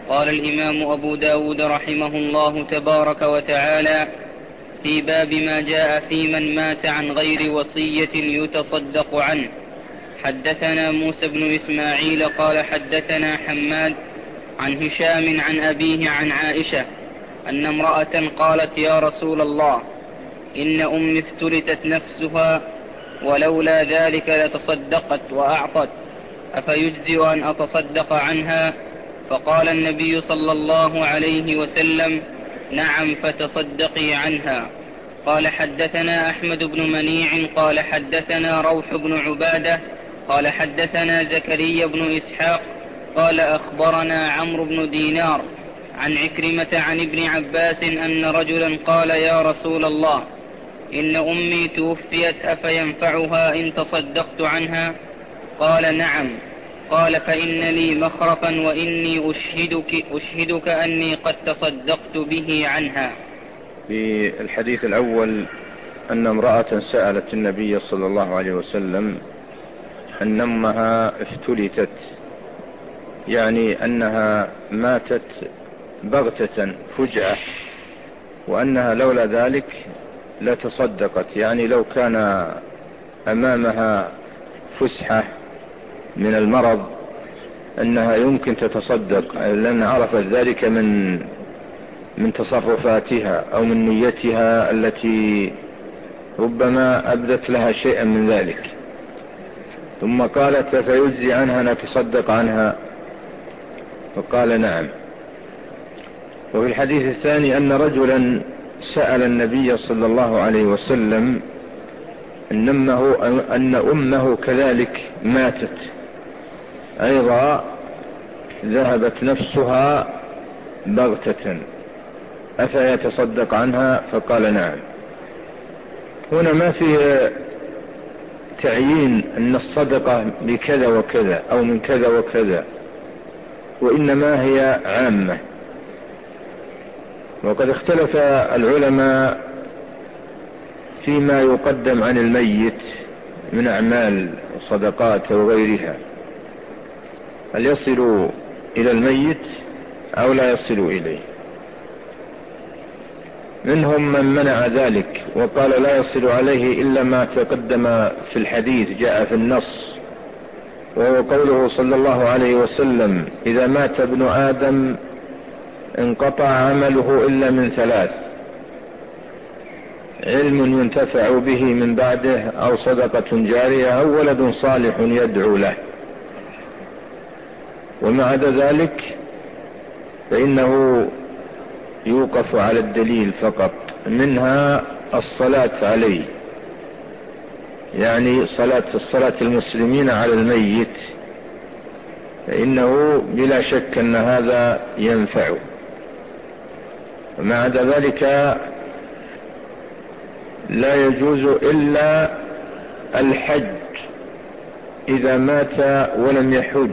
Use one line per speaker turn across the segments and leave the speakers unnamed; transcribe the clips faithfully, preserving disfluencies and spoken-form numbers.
قال الإمام أبو داود رحمه الله تبارك وتعالى: في باب ما جاء في من مات عن غير وصية يتصدق عنه. حدثنا موسى بن إسماعيل قال حدثنا حماد عن هشام عن أبيه عن عائشة أن امرأة قالت: يا رسول الله، إن أمي افتلتت نفسها ولولا ذلك لتصدقت وأعطت، أفيجزئ أن أتصدق عنها؟ فقال النبي صلى الله عليه وسلم: نعم، فتصدقي عنها. قال حدثنا أحمد بن منيع قال حدثنا روح بن عبادة قال حدثنا زكريا بن إسحاق قال أخبرنا عمرو بن دينار عن عكرمة عن ابن عباس أن رجلا قال: يا رسول الله، إن أمي توفيت أفينفعها إن تصدقت عنها؟ قال: نعم. قال: فإن لي مخرفا وإني أشهدك, أشهدك أني قد تصدقت به عنها.
في الحديث الأول أن امرأة سألت النبي صلى الله عليه وسلم أن أمها افتلتت، يعني أنها ماتت بغتة فجأة، وأنها لولا ذلك لتصدقت، يعني لو كان أمامها فسحة من المرض أنها يمكن تتصدق، لأن عرفت ذلك من من تصرفاتها أو من نيتها التي ربما أبدت لها شيئا من ذلك. ثم قالت: فيجزي عنها نتصدق عنها؟ فقال: نعم. وفي الحديث الثاني أن رجلا سأل النبي صلى الله عليه وسلم أن أمه, أن أمه كذلك ماتت أيضا، ذهبت نفسها بغتة، أفيتصدق عنها؟ فقال: نعم. هنا ما في تعيين أن الصدقة بكذا وكذا أو من كذا وكذا، وإنما هي عامة. وقد اختلف العلماء فيما يقدم عن الميت من أعمال وصدقات وغيرها، هل يصل إلى الميت أو لا يصل إليه؟ منهم من منع ذلك وقال لا يصل عليه إلا ما تقدم في الحديث جاء في النص، وهو قوله صلى الله عليه وسلم: إذا مات ابن آدم انقطع عمله إلا من ثلاث: علم ينتفع به من بعده، أو صدقة جارية، أو ولد صالح يدعو له. وما عدا ذلك فإنه يوقف على الدليل فقط، منها الصلاة عليه، يعني صلاة الصلاة المسلمين على الميت، فإنه بلا شك أن هذا ينفع. وما عدا ذلك لا يجوز إلا الحج إذا مات ولم يحج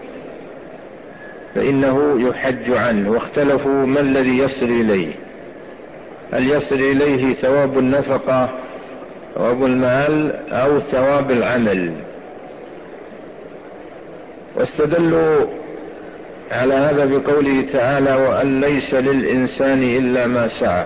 فإنه يحج عنه. واختلفوا ما الذي يصل إليه، هل يصل إليه ثواب النفقة، ثواب المال، أو ثواب العمل؟ واستدلوا على هذا بقوله تعالى: وأن ليس للإنسان إلا ما سعى،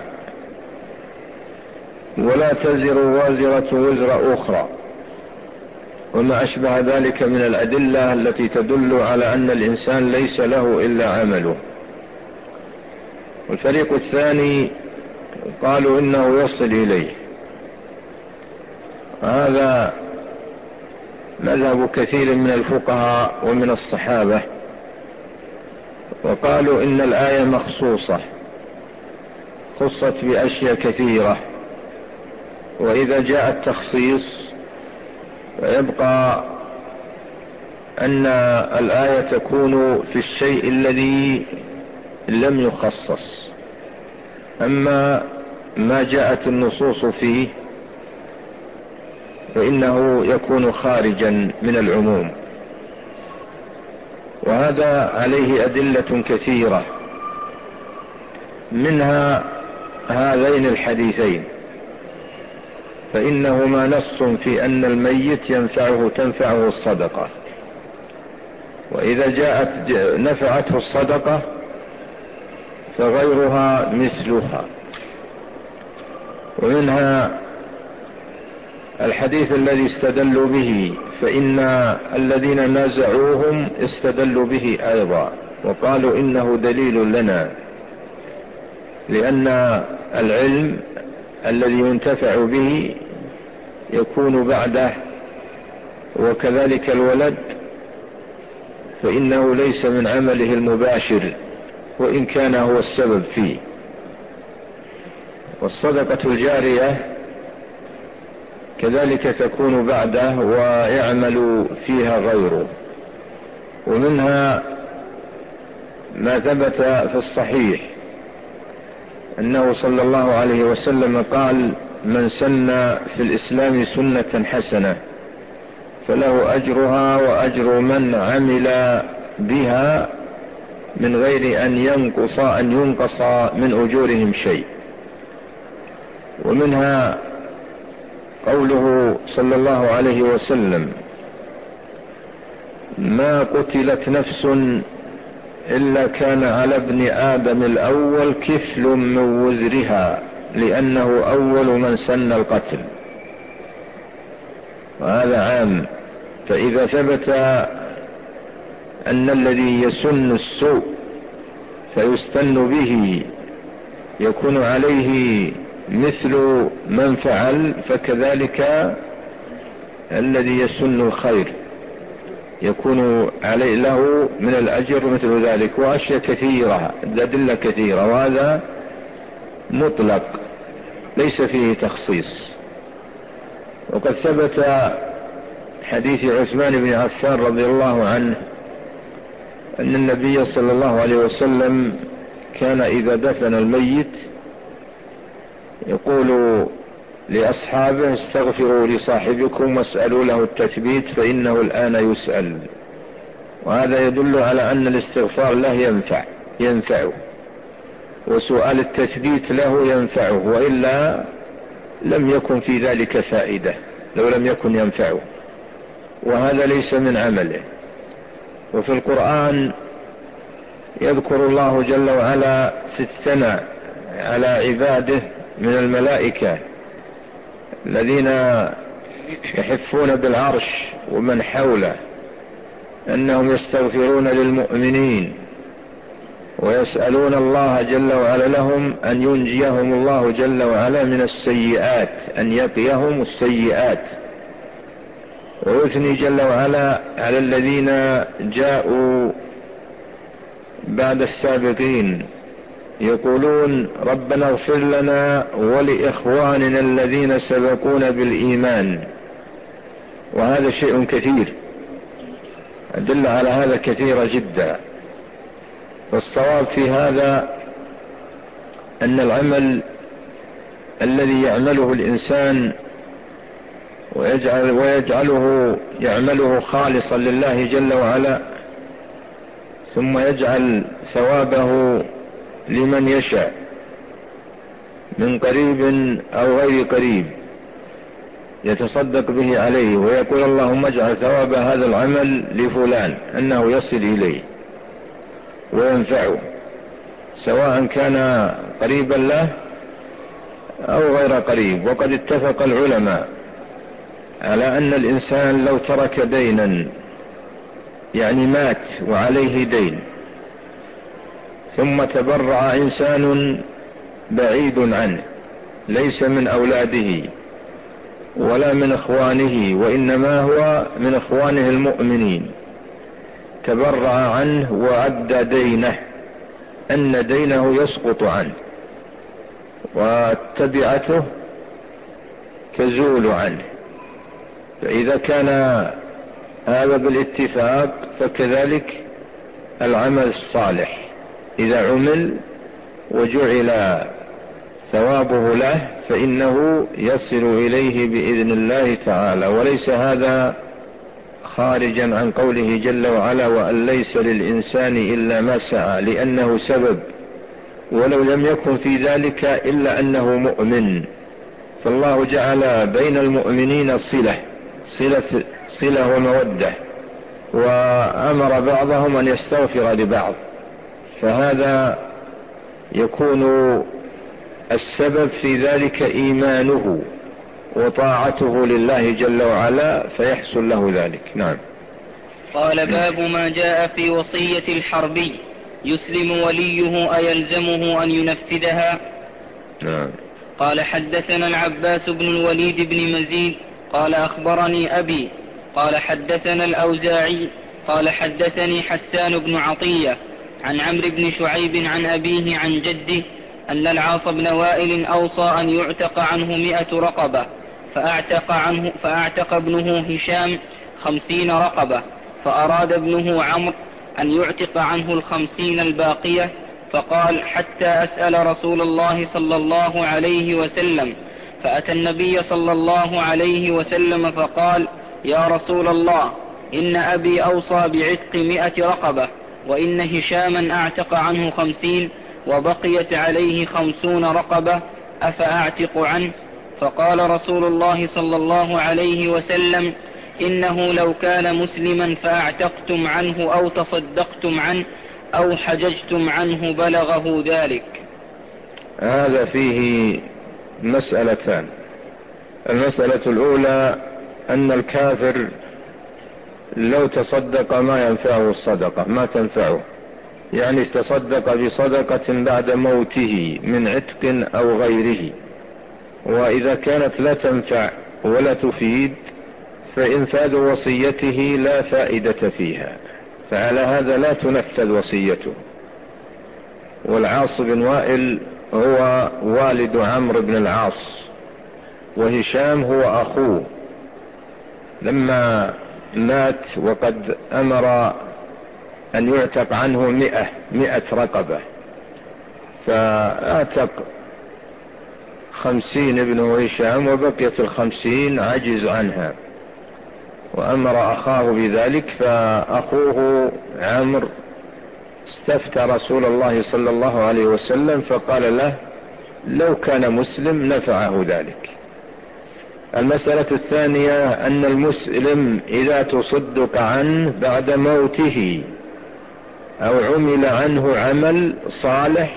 ولا تزر وازرة وزر أخرى، وما أشبه ذلك من الأدلة التي تدل على أن الإنسان ليس له إلا عمله. والفريق الثاني قالوا إنه يصل إليه، وهذا مذهب كثير من الفقهاء ومن الصحابة، وقالوا إن الآية مخصوصة، خصت بأشياء كثيرة، وإذا جاء التخصيص فيبقى أن الآية تكون في الشيء الذي لم يخصص، أما ما جاءت النصوص فيه فإنه يكون خارجا من العموم. وهذا عليه أدلة كثيرة، منها هذين الحديثين، فإنهما نص في أن الميت ينفعه تنفعه الصدقة، وإذا جاءت نفعته الصدقة فغيرها مثلها. ومنها الحديث الذي استدلوا به، فإن الذين نازعوهم استدلوا به أيضا وقالوا إنه دليل لنا، لأن العلم الذي ينتفع به يكون بعده، وكذلك الولد فإنه ليس من عمله المباشر وإن كان هو السبب فيه. والصدقة الجارية كذلك تكون بعده ويعمل فيها غيره. ومنها ما ثبت في الصحيح أنه صلى الله عليه وسلم قال: من سن في الإسلام سنة حسنة فله أجرها وأجر من عمل بها من غير أن ينقص أن ينقص من أجورهم شيء. ومنها قوله صلى الله عليه وسلم: ما قتلت نفس إلا كان على ابن آدم الأول كفل من وزرها لأنه أول من سن القتل. وهذا عام، فإذا ثبت أن الذي يسن السوء فيستن به يكون عليه مثل من فعل، فكذلك الذي يسن الخير يكون عليه له من الأجر مثل ذلك. وأشياء كثيرة، أدلة كثيرة، وهذا مطلق ليس فيه تخصيص. وقد ثبت حديث عثمان بن عفان رضي الله عنه أن النبي صلى الله عليه وسلم كان إذا دفن الميت يقول لأصحابه: استغفروا لصاحبكم واسألوا له التثبيت فإنه الآن يسأل. وهذا يدل على أن الاستغفار له ينفع ينفعه، وسؤال التثبيت له ينفعه، وإلا لم يكن في ذلك فائدة لو لم يكن ينفعه، وهذا ليس من عمله. وفي القرآن يذكر الله جل وعلا في الثناء على عباده من الملائكة الذين يحفون بالعرش ومن حوله أنهم يستغفرون للمؤمنين ويسألون الله جل وعلا لهم أن ينجيهم الله جل وعلا من السيئات، أن يقيهم السيئات. ويثني جل وعلا على الذين جاءوا بعد السابقين يقولون: ربنا اغفر لنا ولإخواننا الذين سبقونا بالإيمان. وهذا شيء كثير، أدل على هذا كثيرة جدا. والصواب في هذا أن العمل الذي يعمله الإنسان ويجعل ويجعله يعمله خالصا لله جل وعلا، ثم يجعل ثوابه لمن يشاء من قريب أو غير قريب يتصدق به عليه، ويقول: اللهم اجعل ثواب هذا العمل لفلان أنه يصل إليه وينفعه، سواء كان قريبا له أو غير قريب. وقد اتفق العلماء على أن الإنسان لو ترك دينا، يعني مات وعليه دين، ثم تبرع إنسان بعيد عنه ليس من أولاده ولا من إخوانه وإنما هو من إخوانه المؤمنين، تبرع عنه وأدى دينه، أن دينه يسقط عنه وتبعته تزول عنه. فإذا كان هذا بالاتفاق فكذلك العمل الصالح إذا عمل وجعل ثوابه له فإنه يصل إليه بإذن الله تعالى. وليس هذا خارجا عن قوله جل وعلا: وأن ليس للإنسان إلا ما سعى، لأنه سبب، ولو لم يكن في ذلك إلا أنه مؤمن. فالله جعل بين المؤمنين صلة صلة, صلة ومودة، وأمر بعضهم أن يستغفر لبعض، فهذا يكون السبب في ذلك إيمانه وطاعته لله جل وعلا فيحصل له ذلك. نعم.
قال باب ما جاء في وصية الحربي يسلم وليه أيلزمه أن ينفذها؟
نعم.
قال حدثنا العباس بن الوليد بن مزيد قال أخبرني أبي قال حدثنا الأوزاعي قال حدثني حسان بن عطية عن عمرو بن شعيب عن أبيه عن جده أن العاص بن وائل أوصى أن يعتق عنه مئة رقبة فأعتق, عنه فأعتق ابنه هشام خمسين رقبة، فأراد ابنه عمرو أن يعتق عنه الخمسين الباقية، فقال حتى أسأل رسول الله صلى الله عليه وسلم، فأتى النبي صلى الله عليه وسلم فقال يا رسول الله إن أبي أوصى بعتق مئة رقبة وإن هشاما أعتق عنه خمسين وبقيت عليه خمسون رقبة أفأعتق عنه؟ فقال رسول الله صلى الله عليه وسلم إنه لو كان مسلما فأعتقتم عنه أو تصدقتم عنه أو حججتم عنه بلغه ذلك.
هذا فيه مسألتان. المسألة الأولى أن الكافر لو تصدق ما ينفعه الصدقة، ما تنفعه، يعني تصدق بصدقة بعد موته من عتق أو غيره، وإذا كانت لا تنفع ولا تفيد فإنفاذ وصيته لا فائدة فيها، فعلى هذا لا تنفذ وصيته. والعاص بن وائل هو والد عمرو بن العاص، وهشام هو أخوه. لما مات وقد أمر أن يعتق عنه مئة مئة رقبة، فأعتق خمسين ابنه هشام وبقيت الخمسين عجز عنها، وأمر أخاه بذلك، فأخوه عمرو استفتى رسول الله صلى الله عليه وسلم فقال له لو كان مسلم نفعه ذلك. المسألة الثانية أن المسلم إذا تصدق عنه بعد موته أو عمل عنه عمل صالح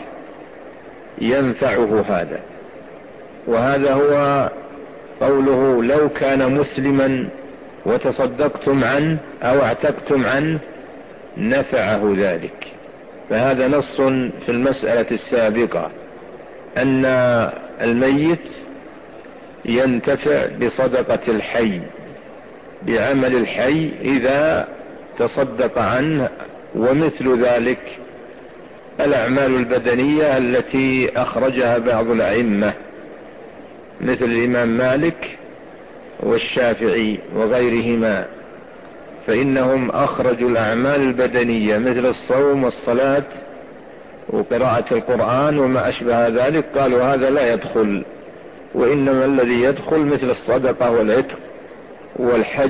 ينفعه هذا، وهذا هو قوله لو كان مسلما وتصدقتم عنه أو اعتقتم عنه نفعه ذلك. فهذا نص في المسألة السابقة أن الميت ينتفع بصدقة الحي، بعمل الحي إذا تصدق عنه، ومثل ذلك الأعمال البدنية التي أخرجها بعض الأئمة مثل الإمام مالك والشافعي وغيرهما، فإنهم أخرجوا الأعمال البدنية مثل الصوم والصلاة وقراءة القرآن وما أشبه ذلك، قالوا هذا لا يدخل، وإنما الذي يدخل مثل الصدقة والعتق والحج.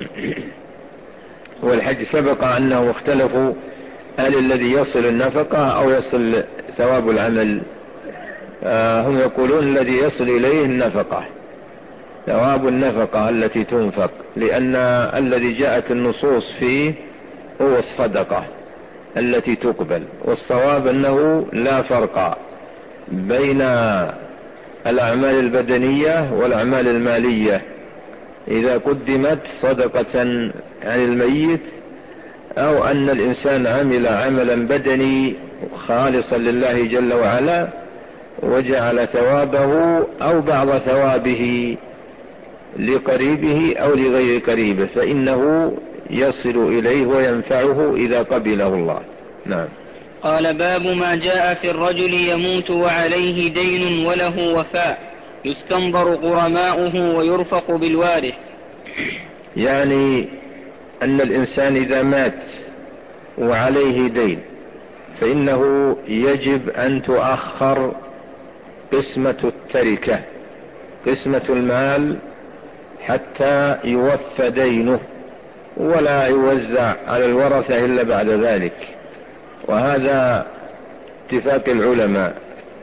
والحج سبق أنهم اختلفوا هل الذي يصل النفقة أو يصل ثواب العمل. آه هم يقولون الذي يصل إليه النفقة، ثواب النفقة التي تنفق، لأن الذي جاءت النصوص فيه هو الصدقة التي تقبل. والصواب أنه لا فرق بين الأعمال البدنية والأعمال المالية، إذا قدمت صدقة عن الميت أو أن الإنسان عمل عملا بدني خالصا لله جل وعلا وجعل ثوابه أو بعض ثوابه لقريبه أو لغير قريبه فإنه يصل إليه وينفعه إذا قبله الله. نعم.
قال باب ما جاء في الرجل يموت وعليه دين وله وفاء يستنظر غرماؤه ويرفق بالوارث.
يعني أن الإنسان إذا مات وعليه دين فإنه يجب أن تؤخر قسمة التركة، قسمة المال، حتى يوفى دينه ولا يوزع على الورثة إلا بعد ذلك. وهذا اتفاق العلماء،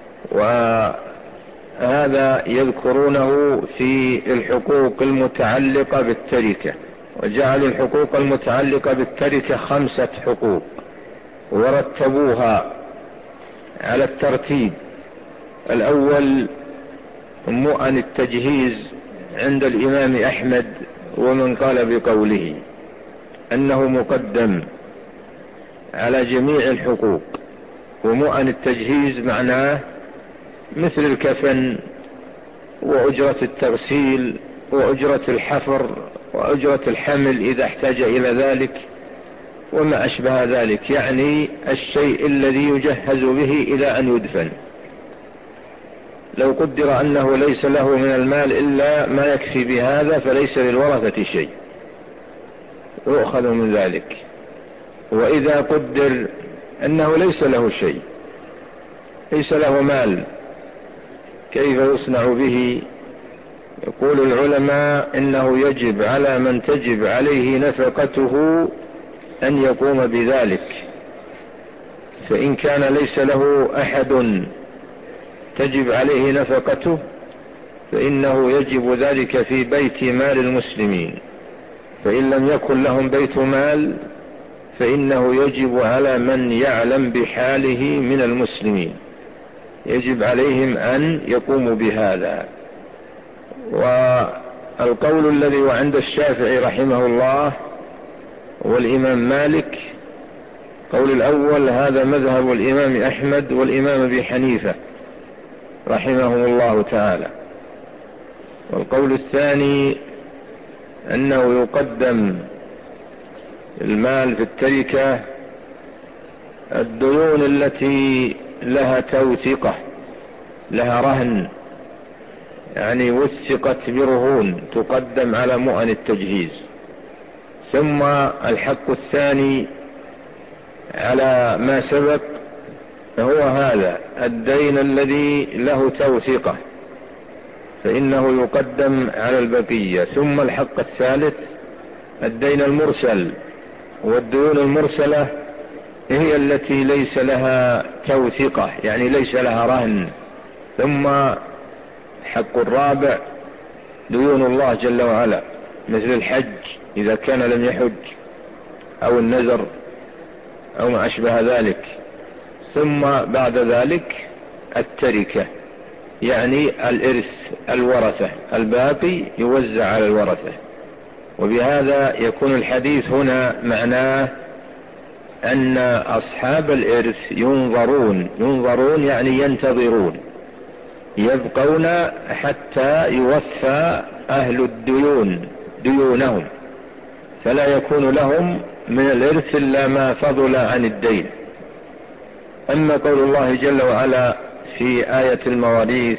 وهذا يذكرونه في الحقوق المتعلقة بالتركة، وجعلوا الحقوق المتعلقة بالتركة خمسة حقوق ورتبوها على الترتيب. الأول مؤن التجهيز عند الإمام أحمد ومن قال بقوله أنه مقدم على جميع الحقوق. ومؤن التجهيز معناه مثل الكفن وأجرة التغسيل وأجرة الحفر وأجرة الحمل إذا احتاج إلى ذلك وما أشبه ذلك، يعني الشيء الذي يجهز به إلى أن يدفن. لو قدر أنه ليس له من المال إلا ما يكفي بهذا فليس للورثة شيء، يؤخذ من ذلك. وإذا قدر أنه ليس له شيء، ليس له مال، كيف يصنع به؟ يقول العلماء إنه يجب على من تجب عليه نفقته أن يقوم بذلك. فإن كان ليس له أحد تجب عليه نفقته فإنه يجب ذلك في بيت مال المسلمين. فإن لم يكن لهم بيت مال فإنه يجب على من يعلم بحاله من المسلمين، يجب عليهم أن يقوموا بهذا. والقول الذي وعند الشافعي رحمه الله والإمام مالك، قول الأول هذا مذهب الإمام أحمد والإمام أبي حنيفة رحمهم الله تعالى. والقول الثاني أنه يقدم المال في التركة الديون التي لها توثيقة، لها رهن، يعني وثقت برهون، تقدم على مؤن التجهيز. ثم الحق الثاني على ما سبق هو هذا الدين الذي له توثيقة، فإنه يقدم على البقية. ثم الحق الثالث الدين المرسل، والديون المرسلة هي التي ليس لها توثيقة، يعني ليس لها رهن. ثم الحق الرابع ديون الله جل وعلا مثل الحج إذا كان لم يحج، أو النذر أو ما أشبه ذلك. ثم بعد ذلك التركة، يعني الإرث، الورثة، الباقي يوزع على الورثة. وبهذا يكون الحديث هنا معناه أن أصحاب الإرث ينظرون، ينظرون يعني ينتظرون، يبقون حتى يوفى أهل الديون ديونهم، فلا يكون لهم من الإرث إلا ما فضل عن الدين. أما قول الله جل وعلا في آية المواريث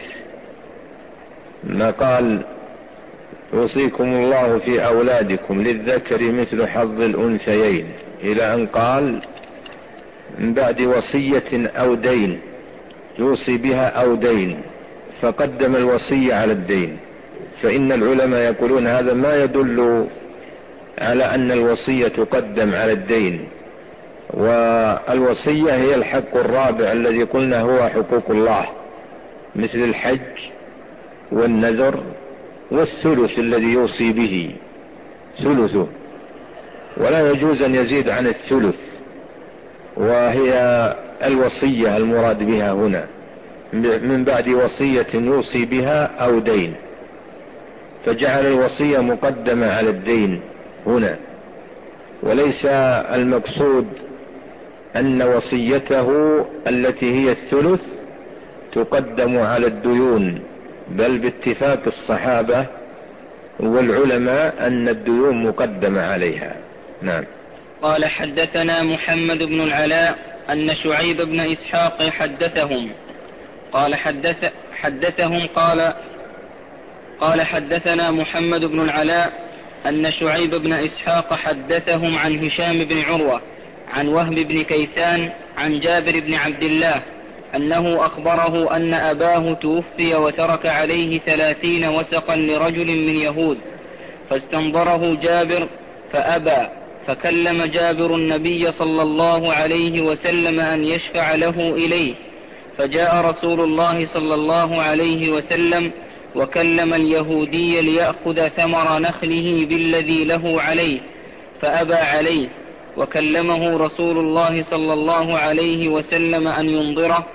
ما قال يوصيكم الله في أولادكم للذكر مثل حظ الأنثيين إلى أن قال من بعد وصية أو دين يوصي بها أو دين، فقدم الوصية على الدين. فإن العلماء يقولون هذا ما يدل على أن الوصية تقدم على الدين، والوصية هي الحق الرابع الذي قلنا هو حقوق الله، مثل الحج والنذر والثلث الذي يوصي به ثلثه، ولا يجوز أن يزيد عن الثلث، وهي الوصية المراد بها هنا من بعد وصية يوصي بها أو دين، فجعل الوصية مقدمة على الدين هنا. وليس المقصود أن وصيته التي هي الثلث تقدم على الديون، بل باتفاق الصحابة والعلماء أن الديون مقدمة عليها. نعم.
قال حدثنا محمد بن العلاء أن شعيب بن إسحاق حدثهم قال حدث حدثهم قال قال حدثنا محمد بن العلاء أن شعيب بن إسحاق حدثهم عن هشام بن عروة عن وهب بن كيسان عن جابر بن عبد الله أنه أخبره أن أباه توفي وترك عليه ثلاثين وسقا لرجل من يهود، فاستنظره جابر فأبى، فكلم جابر النبي صلى الله عليه وسلم أن يشفع له إليه، فجاء رسول الله صلى الله عليه وسلم وكلم اليهودي ليأخذ ثمر نخله بالذي له عليه، فأبى عليه، وكلمه رسول الله صلى الله عليه وسلم أن ينظره،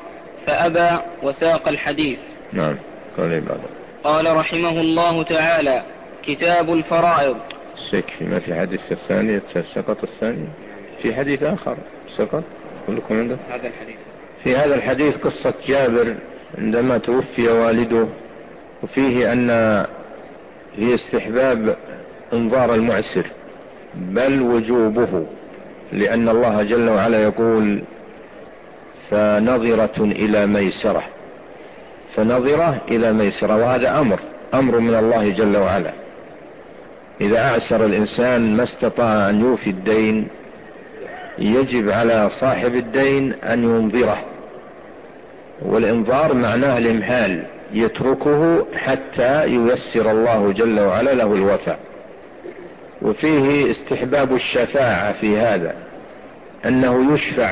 فأبى وساق الحديث.
نعم. قال بعد.
قال رحمه الله تعالى: كتاب الفرائض.
يكفي، ما في حديث الثاني سقط الثاني، في حديث آخر سقط كلكم عنده
هذا الحديث.
في هذا الحديث قصة جابر عندما توفي والده، وفيه أن في استحباب انظار المعسر بل وجوبه، لأن الله جل وعلا يقول: فنظرة إلى ميسرة، فنظرة إلى ميسرة، وهذا أمر أمر من الله جل وعلا. إذا أعسر الإنسان ما استطاع أن يوفي الدين، يجب على صاحب الدين أن ينظره، والإنظار معناه الإمهال، يتركه حتى ييسر الله جل وعلا له الوفاء. وفيه استحباب الشفاعة في هذا، أنه يشفع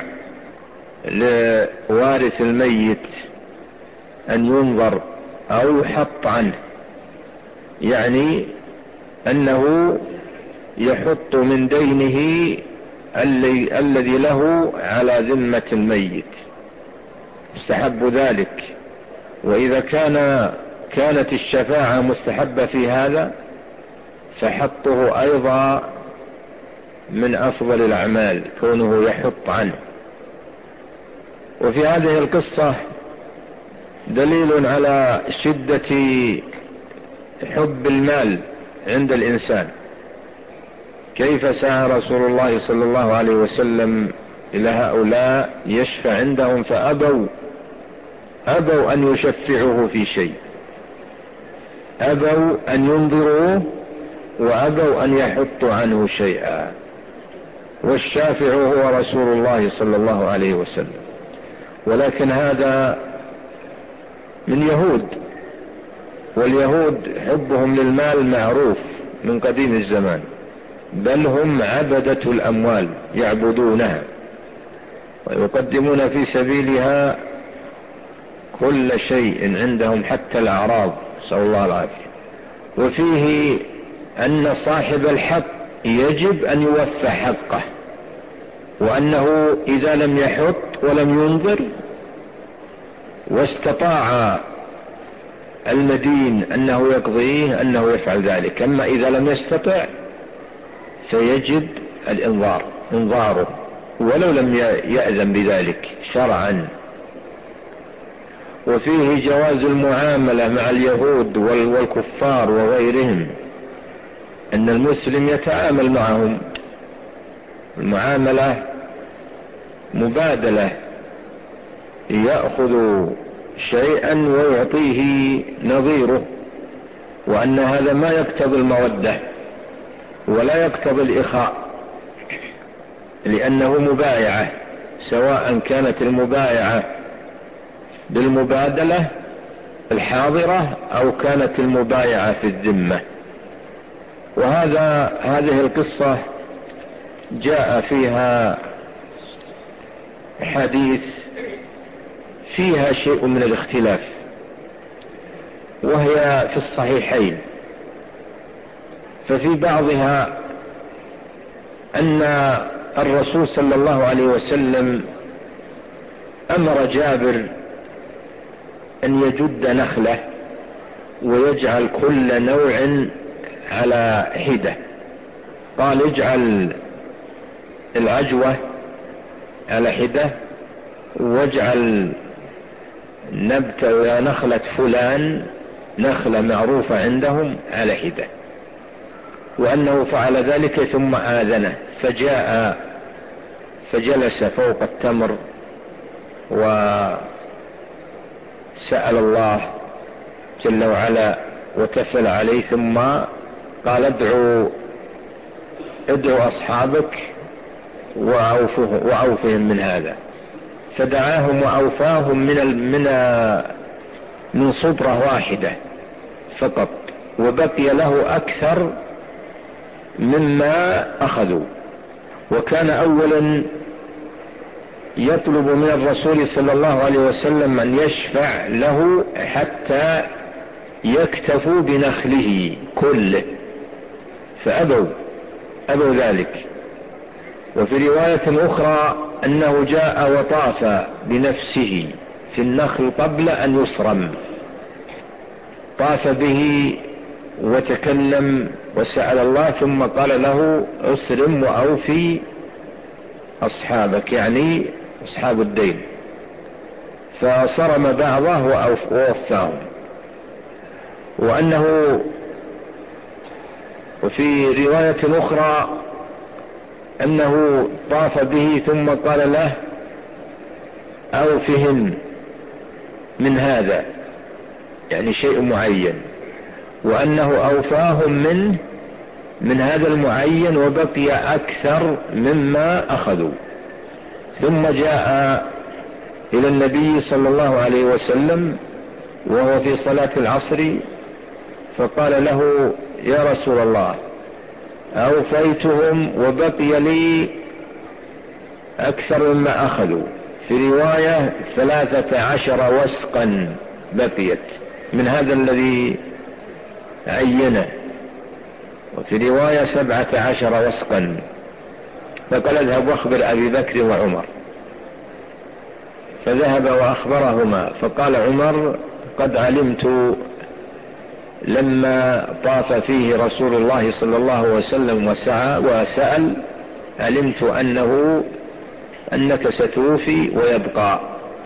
لوارث الميت أن ينظر أو يحط عنه، يعني أنه يحط من دينه الذي له على ذمة الميت، استحب ذلك. وإذا كان كانت الشفاعة مستحبة في هذا، فحطه أيضا من أفضل الأعمال، كونه يحط عنه. وفي هذه القصة دليل على شدة حب المال عند الإنسان، كيف سعى رسول الله صلى الله عليه وسلم إلى هؤلاء يشفع عندهم، فأبوا أبوا أن يشفعوه في شيء، أبوا أن ينظروه، وأبوا أن يحطوا عنه شيئا، والشافع هو رسول الله صلى الله عليه وسلم. ولكن هذا من يهود، واليهود حبهم للمال معروف من قديم الزمان، بل هم عبدة الأموال يعبدونها ويقدمون في سبيلها كل شيء عندهم حتى الأعراض، نسأل الله العافية. وفيه أن صاحب الحق يجب أن يوفى حقه، وأنه إذا لم يحط ولم ينظر واستطاع المدين أنه يقضيه أنه يفعل ذلك، أما إذا لم يستطع فيجب الإنظار انظاره ولو لم يأذن بذلك شرعا. وفيه جواز المعاملة مع اليهود والكفار وغيرهم، أن المسلم يتعامل معهم المعاملة مبادلة، يأخذ شيئا ويعطيه نظيره، وأن هذا ما يقتضي المودة ولا يقتضي الإخاء، لأنه مبايعة، سواء كانت المبايعة بالمبادلة الحاضرة أو كانت المبايعة في الذمة. وهذا هذه القصة جاء فيها حديث فيها شيء من الاختلاف، وهي في الصحيحين. ففي بعضها أن الرسول صلى الله عليه وسلم أمر جابر أن يجد نخلة ويجعل كل نوع على حدة، قال اجعل العجوة على حدة، واجعل نبت يا نخلة فلان نخلة معروفة عندهم على حدة، وأنه فعل ذلك ثم آذنه، فجاء فجلس فوق التمر وسأل الله جل وعلا وتفل عليه، ثم قال ادعوا ادعوا أصحابك وأوفهم من هذا، فدعاهم وأوفاهم من من من صبرة واحدة فقط، وبقي له أكثر مما أخذوا. وكان أولا يطلب من الرسول صلى الله عليه وسلم أن يشفع له حتى يكتفوا بنخله كله، فأبوا أبوا ذلك. وفي رواية أخرى أنه جاء وطاف بنفسه في النخل قبل أن يصرم. طاف به وتكلم وسأل الله، ثم قال له اصرم وأوفي أصحابك، يعني أصحاب الدين، فصرم بعضه ووفاهم. وأنه وفي رواية أخرى أنه طاف به ثم قال له أوفهم من هذا، يعني شيء معين، وأنه أوفاهم منه من هذا المعين وبقي أكثر مما أخذوا. ثم جاء إلى النبي صلى الله عليه وسلم وهو في صلاة العصر فقال له يا رسول الله أوفيتهم وبقي لي أكثر مما أخذوا. في رواية ثلاثة عشر وسقا بقيت من هذا الذي عينه، وفي رواية سبعة عشر وسقا. فقال اذهب واخبر أبي بكر وعمر. فذهب وأخبرهما، فقال عمر قد علمت لما طاف فيه رسول الله صلى الله عليه وسلم وسعى وسأل، علمت أنه أنك ستوفي ويبقى.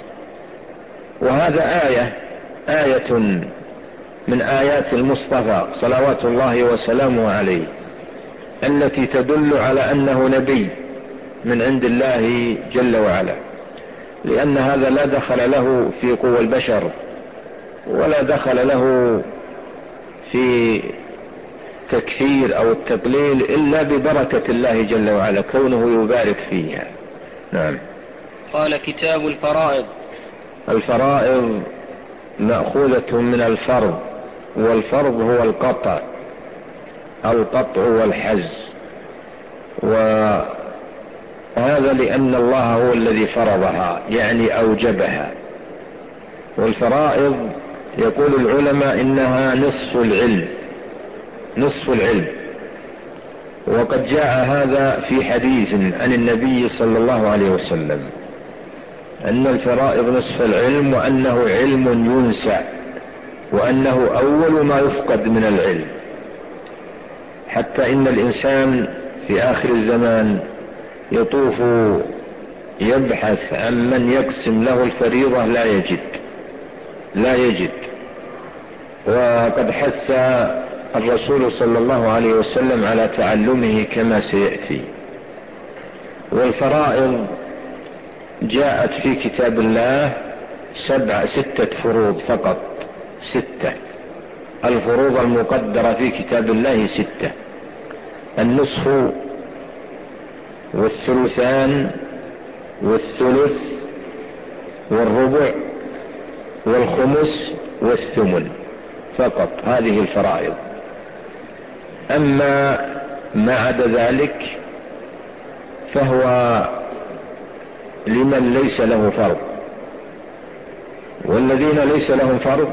وهذا آية آية من آيات المصطفى صلوات الله وسلامه عليه، التي تدل على أنه نبي من عند الله جل وعلا، لأن هذا لا دخل له في قوى البشر ولا دخل له في تكثير أو التقليل إلا ببركة الله جل وعلا كونه يبارك فيها. نعم.
قال كتاب الفرائض.
الفرائض مأخوذة من الفرض، والفرض هو القطع، القطع والحز، وهذا لأن الله هو الذي فرضها يعني أوجبها. والفرائض يقول العلماء إنها نصف العلم، نصف العلم. وقد جاء هذا في حديث عن النبي صلى الله عليه وسلم أن الفرائض نصف العلم، وأنه علم ينسى، وأنه أول ما يفقد من العلم، حتى إن الإنسان في آخر الزمان يطوف يبحث عن من يقسم له الفريضة لا يجد لا يجد وقد حث الرسول صلى الله عليه وسلم على تعلمه كما سيأتي. والفرائض جاءت في كتاب الله سبع ستة فروض فقط، ستة. الفروض المقدرة في كتاب الله ستة: النصف والثلثان والثلث والربع والخمس والثمن، فقط هذه الفرائض. أما ما عدا ذلك فهو لمن ليس له فرض. والذين ليس لهم فرض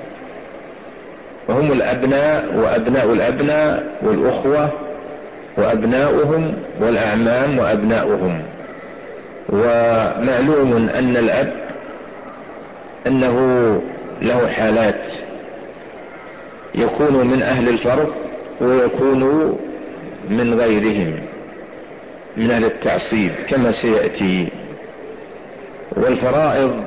وهم الأبناء وأبناء الأبناء والأخوة وأبناؤهم والأعمام وأبناؤهم. ومعلوم أن الأب أنه له حالات، يكون من أهل الفرض ويكون من غيرهم من أهل التعصيب كما سيأتي. والفرائض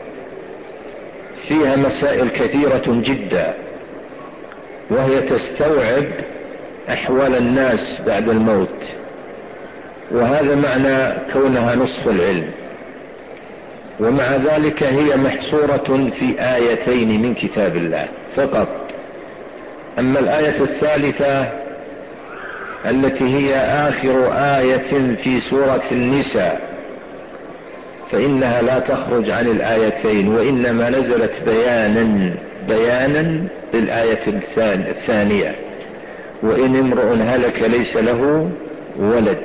فيها مسائل كثيرة جدا، وهي تستوعب أحوال الناس بعد الموت، وهذا معنى كونها نصف العلم. ومع ذلك هي محصورة في آيتين من كتاب الله فقط. أما الآية الثالثة التي هي آخر آية في سورة النساء فإنها لا تخرج عن الآيتين، وإنما نزلت بيانا بيانا للآية الثانية: وإن امرؤ هلك ليس له ولد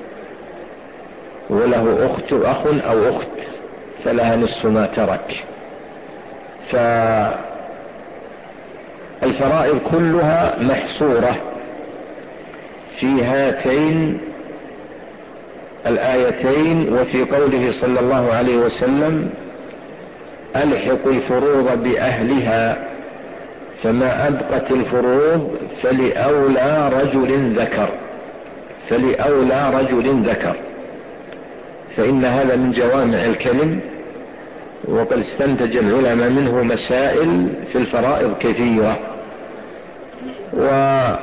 وله أخت أخ أو أخت فلها نصف ما ترك. فالفرائض كلها محصورة في هاتين الآيتين. وفي قوله صلى الله عليه وسلم: ألحق الفروض بأهلها، فما أبقت الفروض فلأولى رجل ذكر فلأولى رجل ذكر فإن هذا من جوامع الكلم، وقد استنتج العلماء منه مسائل في الفرائض كثيرة. وأهل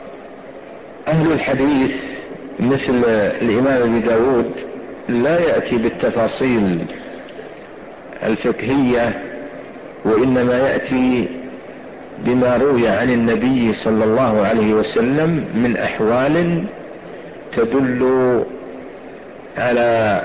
الحديث مثل الإمام أبي داود لا يأتي بالتفاصيل الفقهية، وإنما يأتي بما روي عن النبي صلى الله عليه وسلم من أحوال تدل على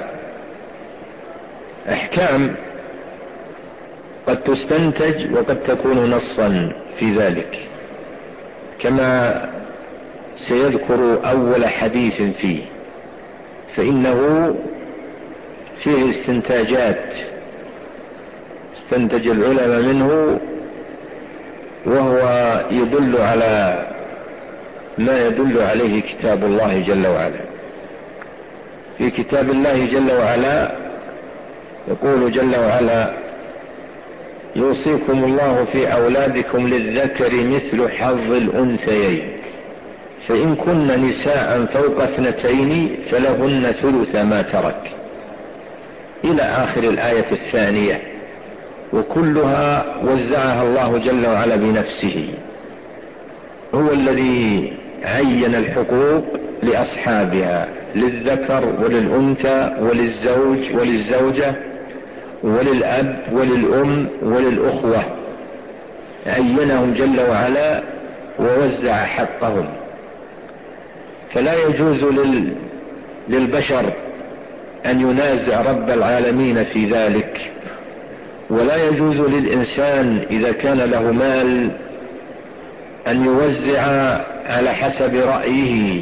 أحكام قد تستنتج وقد تكون نصا في ذلك، كما سيذكر أول حديث فيه، فإنه فيه استنتاجات استنتج العلماء منه، وهو يدل على ما يدل عليه كتاب الله جل وعلا. في كتاب الله جل وعلا يقول جل وعلا: يوصيكم الله في أولادكم للذكر مثل حظ الأنثيين، فإن كن نساء فوق اثنتين فلهن ثلث ما ترك، إلى آخر الآية الثانية، وكلها وزعها الله جل وعلا بنفسه. هو الذي عين الحقوق لأصحابها، للذكر وللأنثى وللزوج وللزوجة وللأب وللأم وللأخوة، عينهم جل وعلا ووزع حقهم. فلا يجوز لل... للبشر أن ينازع رب العالمين في ذلك، ولا يجوز للإنسان إذا كان له مال أن يوزع على حسب رأيه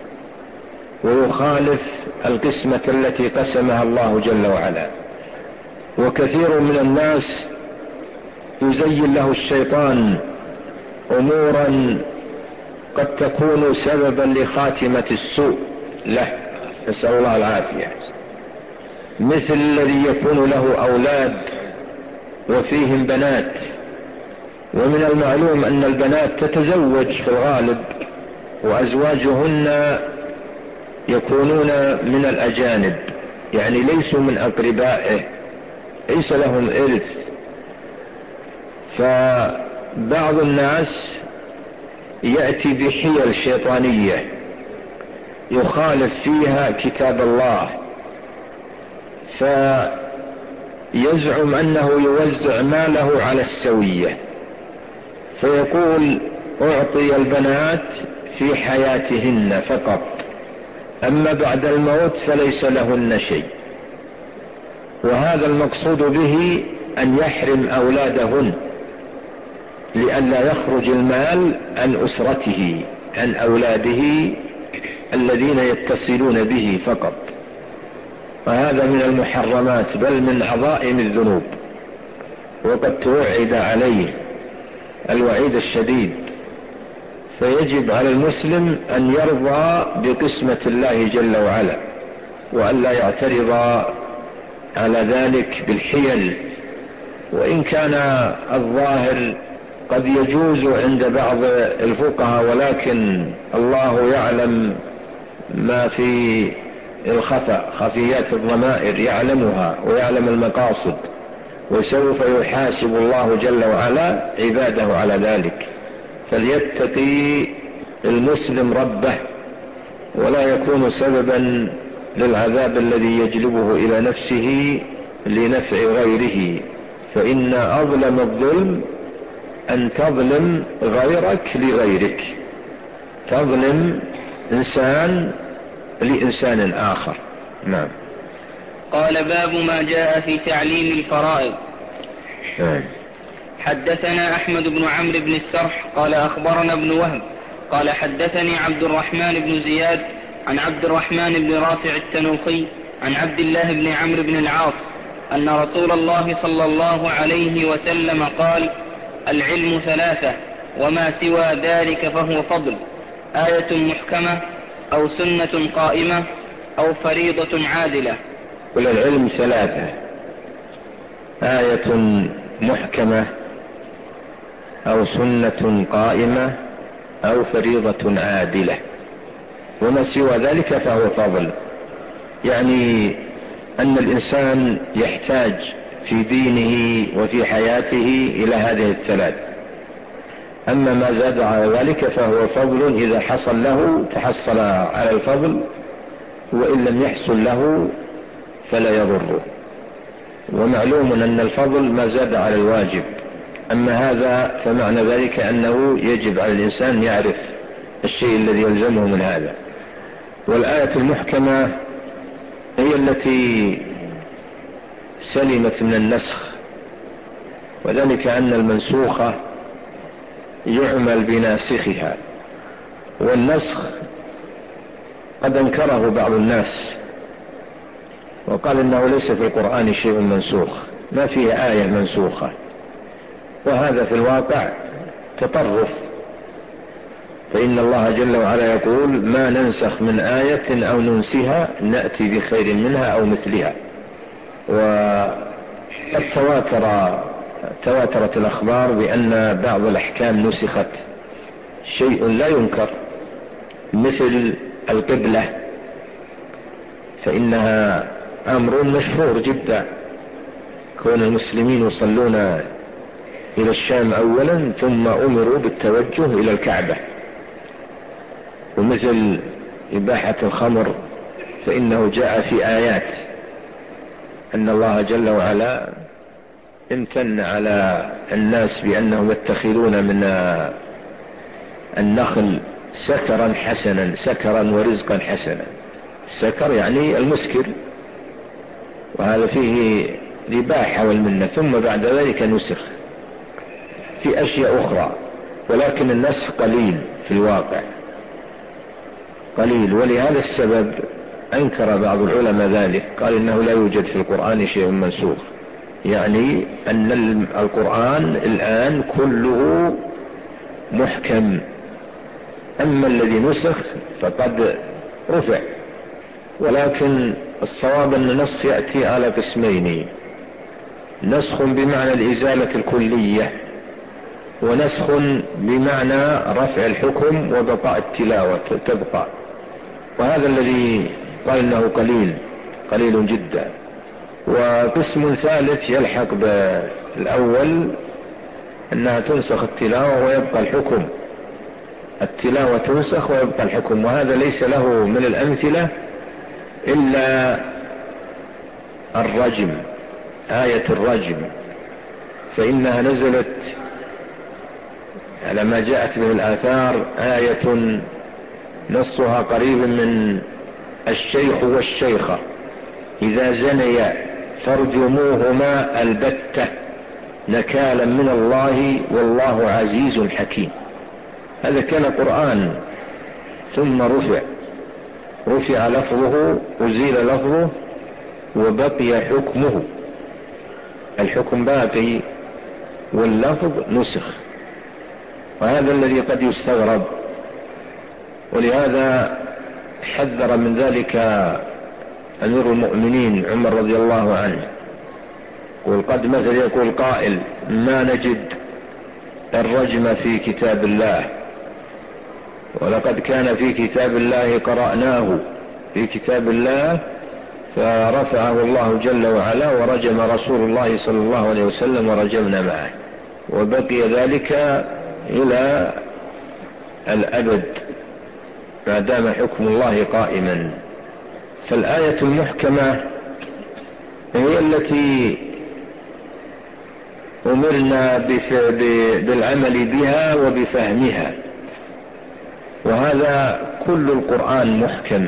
ويخالف القسمة التي قسمها الله جل وعلا. وكثير من الناس يزين له الشيطان أمورا قد تكون سببا لخاتمة السوء له، نسأل الله العافية، مثل الذي يكون له أولاد وفيهم بنات، ومن المعلوم أن البنات تتزوج في الغالب، وأزواجهن يكونون من الأجانب، يعني ليسوا من أقربائه، ليس لهم إرث. فبعض الناس يأتي بحيل شيطانية يخالف فيها كتاب الله، فيزعم أنه يوزع ماله على السوية، فيقول أعطي البنات في حياتهن فقط، أما بعد الموت فليس لهن شيء. وهذا المقصود به أن يحرم أولادهن لئلا يخرج المال عن أسرته، عن أولاده الذين يتصلون به فقط. وهذا من المحرمات، بل من عظائم الذنوب، وقد توعد عليه الوعيد الشديد. فيجب على المسلم أن يرضى بقسمة الله جل وعلا، وأن لا يعترض على ذلك بالحيل، وإن كان الظاهر قد يجوز عند بعض الفقهاء، ولكن الله يعلم ما في الخفاء، خفيات الضمائر يعلمها ويعلم المقاصد، وسوف يحاسب الله جل وعلا عباده على ذلك. فليتقي المسلم ربه، ولا يكون سببا للعذاب الذي يجلبه إلى نفسه لنفع غيره. فإن أظلم الظلم أن تظلم غيرك لغيرك، تظلم إنسان لإنسان آخر. نعم.
قال: باب ما جاء في تعليم الفرائض.
نعم.
حدثنا أحمد بن عمرو بن السرح قال أخبرنا ابن وهب قال حدثني عبد الرحمن بن زياد عن عبد الرحمن بن رافع التنوخي عن عبد الله بن عمرو بن العاص أن رسول الله صلى الله عليه وسلم قال: العلم ثلاثة، وما سوى ذلك فهو فضل: آية محكمة، أو سنة قائمة، أو فريضة عادلة.
قل العلم ثلاثة: آية محكمة أو سنة قائمة أو فريضة عادلة، وما سوى ذلك فهو فضل. يعني أن الإنسان يحتاج في دينه وفي حياته إلى هذه الثلاث، أما ما زاد على ذلك فهو فضل، إذا حصل له تحصل على الفضل، وإن لم يحصل له فلا يضره. ومعلوم أن الفضل ما زاد على الواجب، أما هذا فمعنى ذلك أنه يجب على الإنسان يعرف الشيء الذي يلزمه من هذا. والآية المحكمة هي التي سلمت من النسخ، وذلك أن المنسوخة يعمل بناسخها، والنسخ قد انكره بعض الناس وقال إنه ليس في القرآن شيء منسوخ، ما فيه آية منسوخة، وهذا في الواقع تطرف، فإن الله جل وعلا يقول ما ننسخ من آية أو ننسها نأتي بخير منها أو مثلها. وقد تواتر تواترت الأخبار بأن بعض الأحكام نسخت، شيء لا ينكر، مثل القبلة، فإنها أمر مشهور جدا، كون المسلمين يصلون إلى الشام أولا ثم أمروا بالتوجه إلى الكعبة. ومثل إباحة الخمر فإنه جاء في آيات أن الله جل وعلا امتن على الناس بأنهم يتخذون من النخل سكرا حسنا، سكرا ورزقا حسنا. السكر يعني المسكر، وهذا فيه الإباحة والمنة، ثم بعد ذلك نسخ في أشياء أخرى، ولكن النسخ قليل في الواقع، قليل. ولهذا السبب أنكر بعض العلماء ذلك، قال إنه لا يوجد في القرآن شيء منسوخ، يعني أن القرآن الآن كله محكم، أما الذي نسخ فقد رفع. ولكن الصواب أن النسخ يأتي على قسمين: نسخ بمعنى الإزالة الكلية، ونسخ بمعنى رفع الحكم وبقاء التلاوة تبقى، وهذا الذي قال إنه قليل قليل جدا. وقسم ثالث يلحق بالأول، أنها تنسخ التلاوة ويبقى الحكم، التلاوة تنسخ ويبقى الحكم، وهذا ليس له من الأمثلة إلا الرجم، آية الرجم، فإنها نزلت على ما جاءت به الآثار آية نصها قريب من الشيخ والشيخة إذا زنيا فارجموهما البتة نكالا من الله والله عزيز حكيم. هذا كان قرآن ثم رفع رفع لفظه، أزيل لفظه، وبقي حكمه، الحكم باقي واللفظ نسخ، وهذا الذي قد يستغرب. ولهذا حذر من ذلك أمير المؤمنين عمر رضي الله عنه، يقول قد مثل يقول قائل ما نجد الرجم في كتاب الله، ولقد كان في كتاب الله قرأناه في كتاب الله فرفعه الله جل وعلا ورجم رسول الله صلى الله عليه وسلم ورجمنا معه، وبقي ذلك إلى الأبد ما دام حكم الله قائما. فالآية المحكمة هي التي أمرنا بالعمل بها وبفهمها، وهذا كل القرآن محكم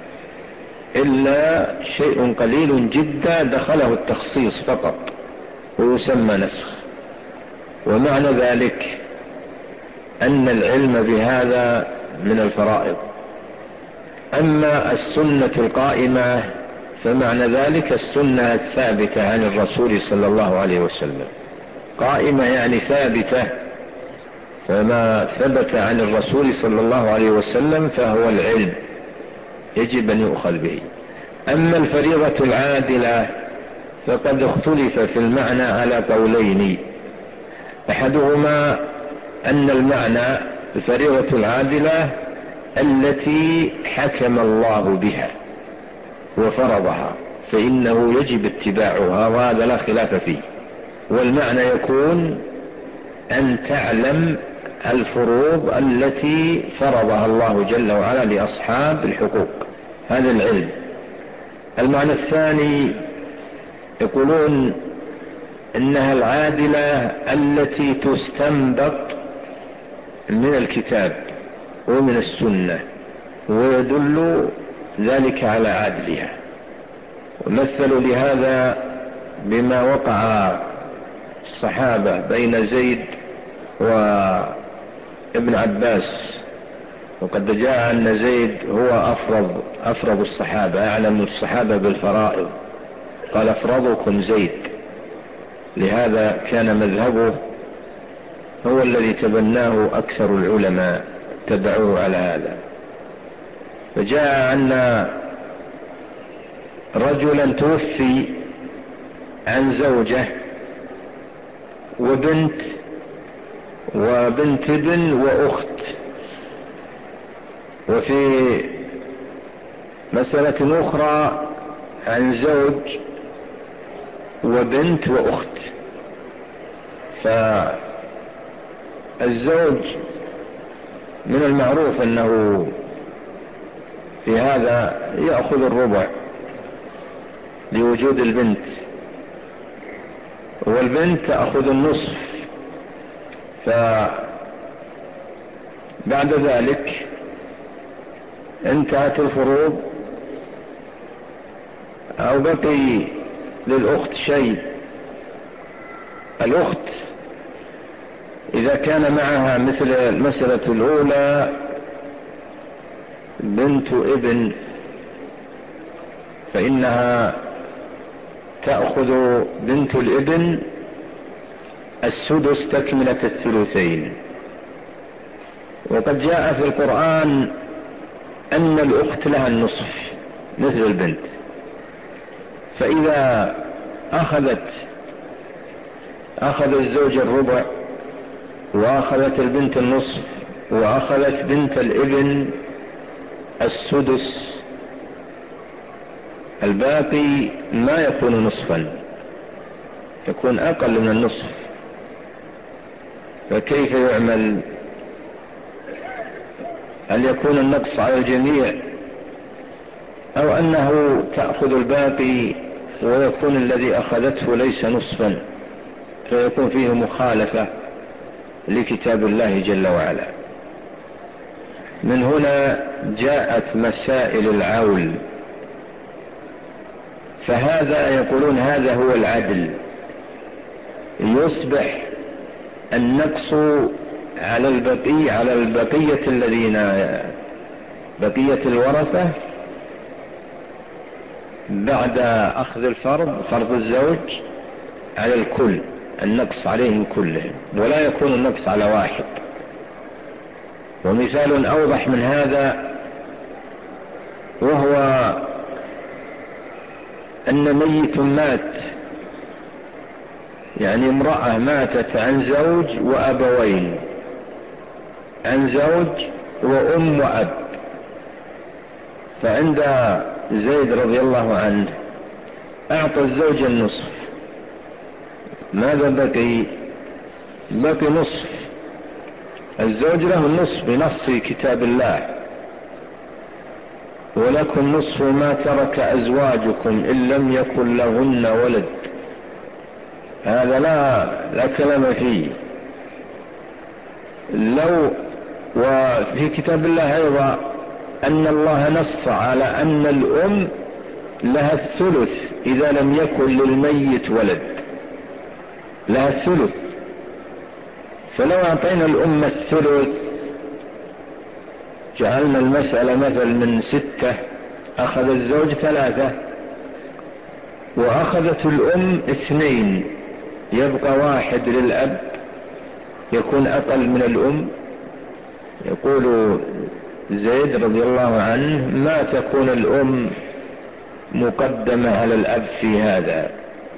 إلا شيء قليل جدا دخله التخصيص فقط ويسمى نسخ. ومعنى ذلك أن العلم بهذا من الفرائض. أما السنة القائمة فمعنى ذلك السنة الثابتة عن الرسول صلى الله عليه وسلم، قائمة يعني ثابتة، فما ثبت عن الرسول صلى الله عليه وسلم فهو العلم يجب أن يؤخذ به. أما الفريضة العادلة فقد اختلف في المعنى على قولين. أحدهما أن المعنى الفريضة العادلة التي حكم الله بها وفرضها فإنه يجب اتباعها، وهذا لا خلاف فيه. والمعنى يكون أن تعلم الفروض التي فرضها الله جل وعلا لأصحاب الحقوق، هذا العلم. المعنى الثاني يقولون إنها العادلة التي تستنبط من الكتاب ومن السنة ويدل ذلك على عدلها. ومثلوا لهذا بما وقع الصحابة بين زيد وابن عباس، وقد جاء أن زيد هو أفرض أفرض الصحابة، أعلم الصحابة بالفرائض، قال أفرضكم زيد، لهذا كان مذهبه هو الذي تبناه أكثر العلماء، تبعوه على هذا. فجاء أن رجلا توفي عن زوجة وبنت وبنت ابن وأخت، وفي مسألة أخرى عن زوج وبنت وأخت. فالزوج من المعروف أنه في هذا يأخذ الربع لوجود البنت، والبنت تأخذ النصف. فبعد ذلك انتهت الفروض أو بقي للأخت شيء. الأخت إذا كان معها مثل المسألة الأولى بنت ابن فإنها تأخذ بنت الابن السدس تكملة الثلثين. وقد جاء في القرآن أن الأخت لها النصف مثل البنت. فإذا أخذت أخذ الزوج الربع وأخذت البنت النصف وأخذت بنت الابن السدس، الباقي ما يكون نصفا، يكون أقل من النصف. فكيف يعمل؟ هل يكون النقص على الجميع أو أنه تأخذ الباقي ويكون الذي أخذته ليس نصفا، فيكون فيه مخالفة لكتاب الله جل وعلا. من هنا جاءت مسائل العول. فهذا يقولون هذا هو العدل، يصبح النقص على البقية على البقية الذين بقية الورثة بعد أخذ الفرض فرض الزوج على الكل، النقص عليهم كلهم، ولا يكون النقص على واحد. ومثال أوضح من هذا وهو أن ميت مات، يعني امرأة ماتت عن زوج وأبوين، عن زوج وأم وأب، فعند زيد رضي الله عنه أعطى الزوج النصف. ماذا بقي؟ بقي نصف. الزوج له النصف بنص كتاب الله: ولكم نصف ما ترك أزواجكم إن لم يكن لهن ولد. هذا لا لا كلام فيه. لو وفي كتاب الله أيضا أن الله نص على أن الأم لها الثلث إذا لم يكن للميت ولد، لها الثلث. فلو أعطينا الأم الثلث جعلنا المسألة مثل من ستة، أخذ الزوج ثلاثة وأخذت الأم اثنين، يبقى واحد للأب، يكون أقل من الأم. يقول زيد رضي الله عنه: ما تكون الأم مقدمة على الأب في هذا،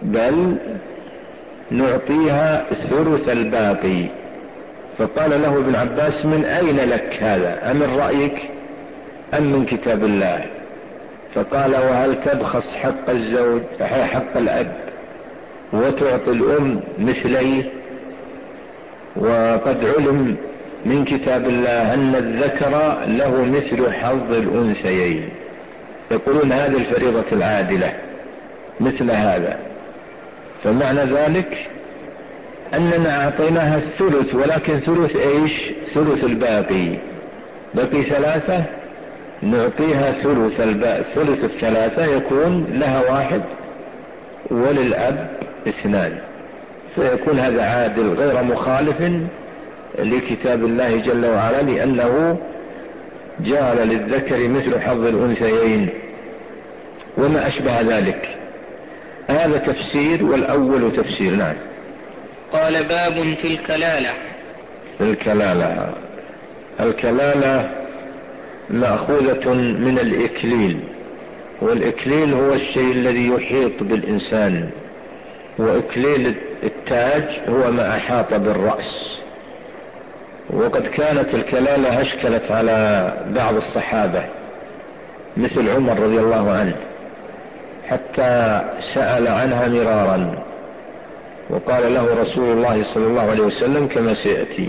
بل نعطيها ثلث الباقي. فقال له ابن عباس: من أين لك هذا؟ أمن رأيك أم من كتاب الله؟ فقال: وهل تبخس حق الزوج حق الأب وتعطي الأم مثليه؟ وقد علم من كتاب الله أن الذكر له مثل حظ الأنثيين. يقولون هذه الفريضة العادلة مثل هذا. فمعنى ذلك أننا أعطيناها الثلث، ولكن ثلث إيش؟ ثلث الباقي. بقي ثلاثة، نعطيها ثلث الباقي. ثلث الثلاثة يكون لها واحد وللأب اثنان، فيكون هذا عادل غير مخالف لكتاب الله جل وعلا، لأنه جعل للذكر مثل حظ الأنثيين وما أشبه ذلك. هذا تفسير، والأول تفسير. نعم.
قال: باب في الكلالة.
الكلالة الكلالة مأخوذة من الإكليل، والإكليل هو الشيء الذي يحيط بالإنسان، وإكليل التاج هو ما أحاط بالرأس. وقد كانت الكلالة أشكلت على بعض الصحابة مثل عمر رضي الله عنه، حتى سأل عنها مرارا، وقال له رسول الله صلى الله عليه وسلم كما سيأتي: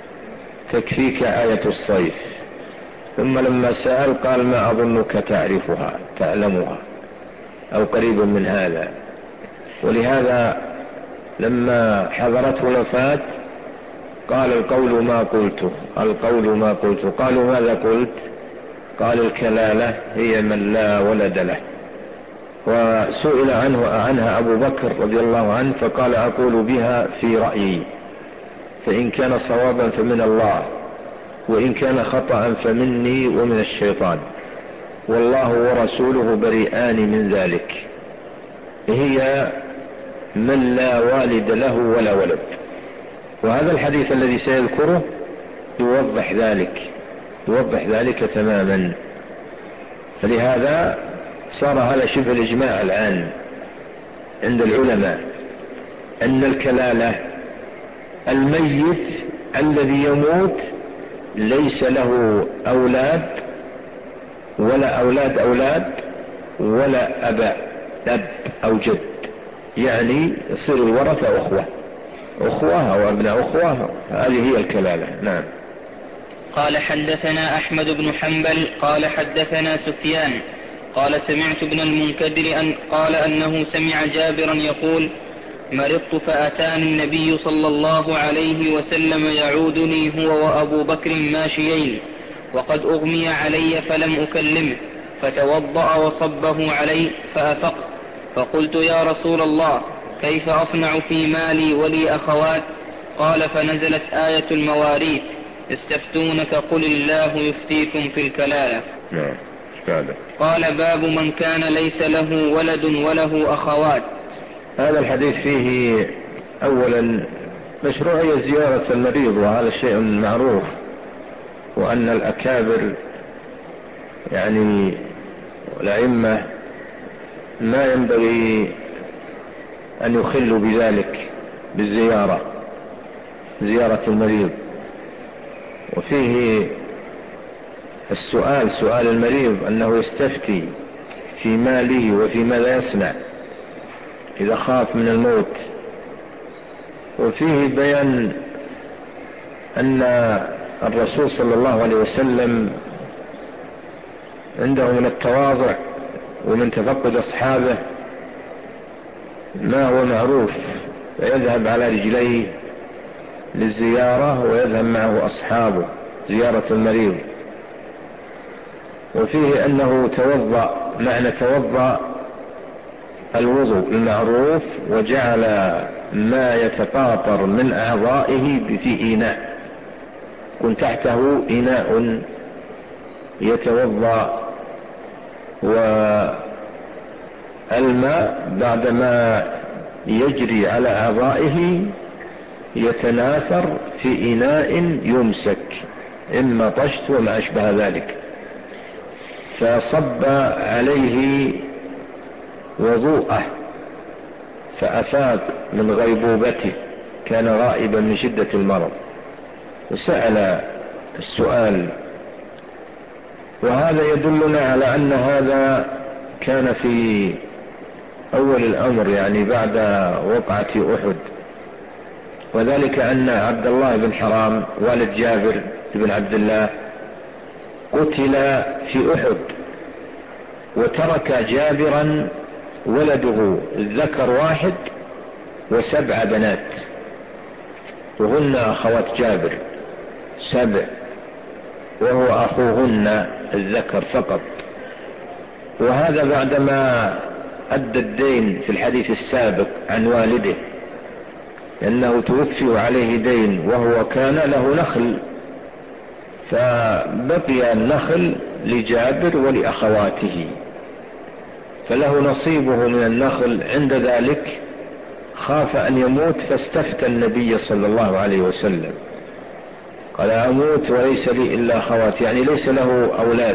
تكفيك آية الصيف. ثم لما سأل قال: ما أظنك تعرفها تعلمها أو قريب من هذا. ولهذا لما حضرته الوفاة قال: القول ما قلته القول ما قلته قالوا: ماذا قلت؟ قال: الكلالة هي من لا ولد له. وسئل عنه عنها أبو بكر رضي الله عنه فقال: أقول بها في رأيي، فإن كان صوابا فمن الله، وإن كان خطأ فمني ومن الشيطان، والله ورسوله بريئان من ذلك. هي من لا والد له ولا ولد. وهذا الحديث الذي سيذكره يوضح ذلك يوضح ذلك تماما. فلهذا صار هذا شبه الإجماع الآن عند العلماء أن الكلالة الميت الذي يموت ليس له أولاد ولا أولاد أولاد ولا أباء أب أو جد، يعني يصير الورثة أخوة أخوة أو أبناء أخوة. هذه هي الكلالة. نعم.
قال: حدثنا أحمد بن حنبل قال: حدثنا سفيان قال: سمعت ابن المنكدر أن قال أنه سمع جابرا يقول: مرضت فأتاني النبي صلى الله عليه وسلم يعودني هو وأبو بكر ماشيين، وقد أغمي علي فلم أكلمه، فتوضأ وصبه علي فأفقت، فقلت: يا رسول الله، كيف أصنع في مالي ولي أخوات؟ قال: فنزلت آية المواريث: يستفتونك قل الله يفتيكم في الكلالة.
نعم.
قال: باب من كان ليس له ولد وله أخوات.
هذا الحديث فيه أولا مشروعية زيارة المريض، وهذا شيء معروف، وأن الأكابر يعني الأئمة ما ينبغي أن يخلوا بذلك بالزيارة زيارة المريض. وفيه السؤال سؤال المريض أنه يستفتي في ماله وفي ماذا يصنع إذا خاف من الموت. وفيه بيان أن الرسول صلى الله عليه وسلم عنده من التواضع ومن تفقد أصحابه ما هو معروف، فيذهب على رجليه للزيارة ويذهب معه أصحابه زيارة المريض. وفيه أنه توضأ، معنى توضأ الوضوء المعروف، وجعل ما يتقاطر من أعضائه في إناء، كن تحته إناء يتوضأ، والماء بعدما يجري على أعضائه يتناثر في إناء يمسك، إما طشت وما أشبه ذلك، فصب عليه وضوءه فأفاق من غيبوبته، كان غائبا من شدة المرض، وسأل السؤال. وهذا يدلنا على أن هذا كان في أول الأمر، يعني بعد وقعة أحد، وذلك أن عبد الله بن حرام والد جابر بن عبد الله قتل في أحد، وترك جابرا ولده الذكر واحد وسبع بنات، وهن أخوات جابر سبع، وهو أخوهن الذكر فقط. وهذا بعدما أدى الدين في الحديث السابق عن والده، لأنه توفي عليه دين وهو كان له نخل، فبقي النخل لجابر ولأخواته، فله نصيبه من النخل. عند ذلك خاف أن يموت فاستفتى النبي صلى الله عليه وسلم، قال أموت وليس لي إلا أخواتي، يعني ليس له أولاد،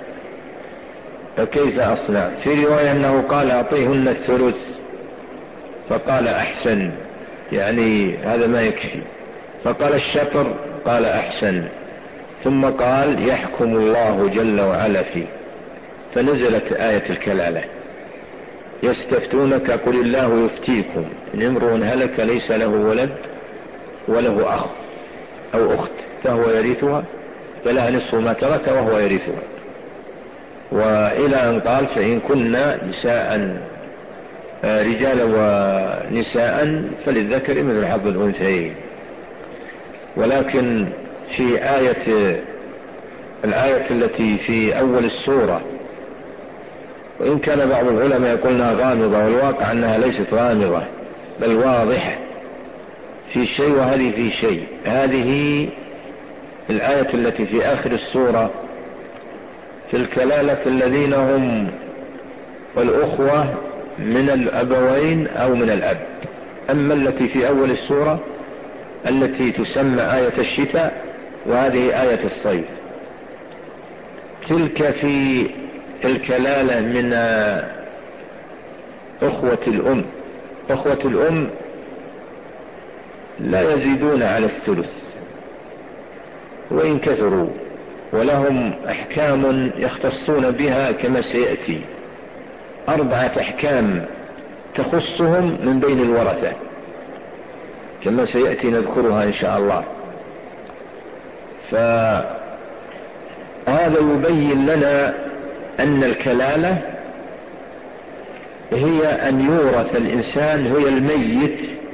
فكيف أصنع؟ في رواية أنه قال أعطيهن الثلث، فقال أحسن، يعني هذا ما يكفي. فقال الشطر، قال أحسن. ثم قال يحكم الله جل وعلا فيه، فنزلت آية الكلالة: يستفتونك قل الله يفتيكم إن امرؤ هلك ليس له ولد وله أخ أو أخت فهو يرثها فلها نصف ما ترك وهو يرثها، وإلى أن قال فإن كنا نساء رجالا ونساء فللذكر مثل حظ الأنثيين. ولكن في آية الآية التي في أول السورة، وإن كان بعض العلماء يقولنا غامضة، والواقع أنها ليست غامضة بل واضحة في شيء وهذه في شيء. هذه الآية التي في آخر السورة في الكلالة الذين هم والأخوة من الأبوين أو من الأب. أما التي في أول السورة التي تسمى آية الشتاء، وهذه آية الصيف، تلك في الكلالة من أخوة الأم. أخوة الأم لا يزيدون على الثلث وإن كثروا، ولهم أحكام يختصون بها كما سيأتي، أربعة أحكام تخصهم من بين الورثة كما سيأتي نذكرها إن شاء الله. فهذا يبين لنا أن الكلالة هي أن يورث الإنسان، هي الميت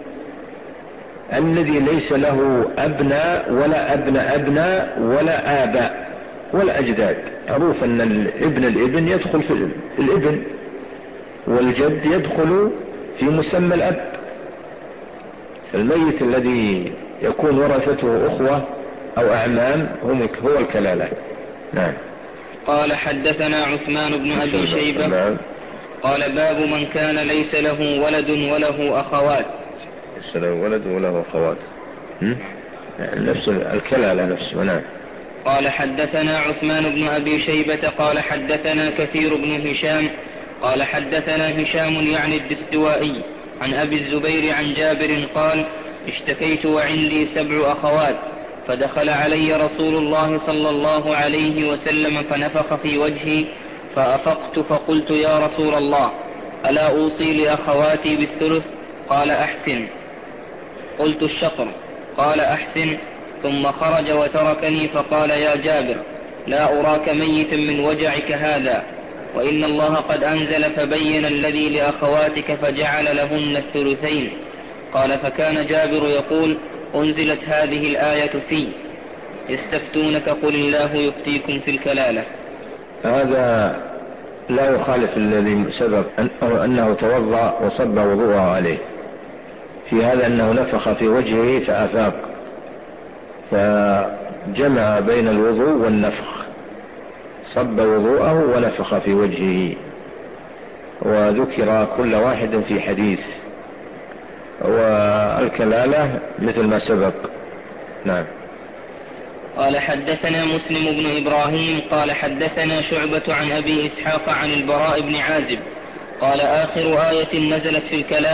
الذي ليس له أبناء ولا أبناء أبناء ولا آباء ولا أجداد. معروف أن الابن الابن يدخل في الابن، والجد يدخل في مسمى الأب. فالميت الذي يكون ورثته أخوة أو أعمام هم هو الكلالة. نعم.
قال حدثنا عثمان بن أبي شيبة. نعم. قال باب من كان ليس له ولد وله أخوات.
ليس له ولد وله أخوات، نفس الكلالة نفسه. نعم.
قال حدثنا عثمان بن أبي شيبة قال حدثنا كثير بن هشام قال حدثنا هشام يعني الدستوائي عن أبي الزبير عن جابر قال اشتكيت وعندي سبع أخوات، فدخل علي رسول الله صلى الله عليه وسلم فنفخ في وجهي فأفقت فقلت يا رسول الله ألا أوصي لأخواتي بالثلث؟ قال أحسن. قلت الشطر؟ قال أحسن. ثم خرج وتركني فقال يا جابر لا أراك ميتا من وجعك هذا، وإن الله قد أنزل فبين الذي لأخواتك فجعل لهن الثلثين. قال فكان جابر يقول أنزلت هذه الآية في يستفتونك قل الله يفتيكم في الكلالة.
هذا لا يخالف الذي سبق أنه توضأ وصب وضوءه عليه، في هذا أنه نفخ في وجهه فأفاق، فجمع بين الوضوء والنفخ، صب وضوءه ونفخ في وجهه، وذكر كل واحد في حديث، والكلالة مثل ما سبق. نعم.
قال حدثنا مسلم بن إبراهيم قال حدثنا شعبة عن أبي إسحاق عن البراء بن عازب قال آخر آية نزلت في الكلالة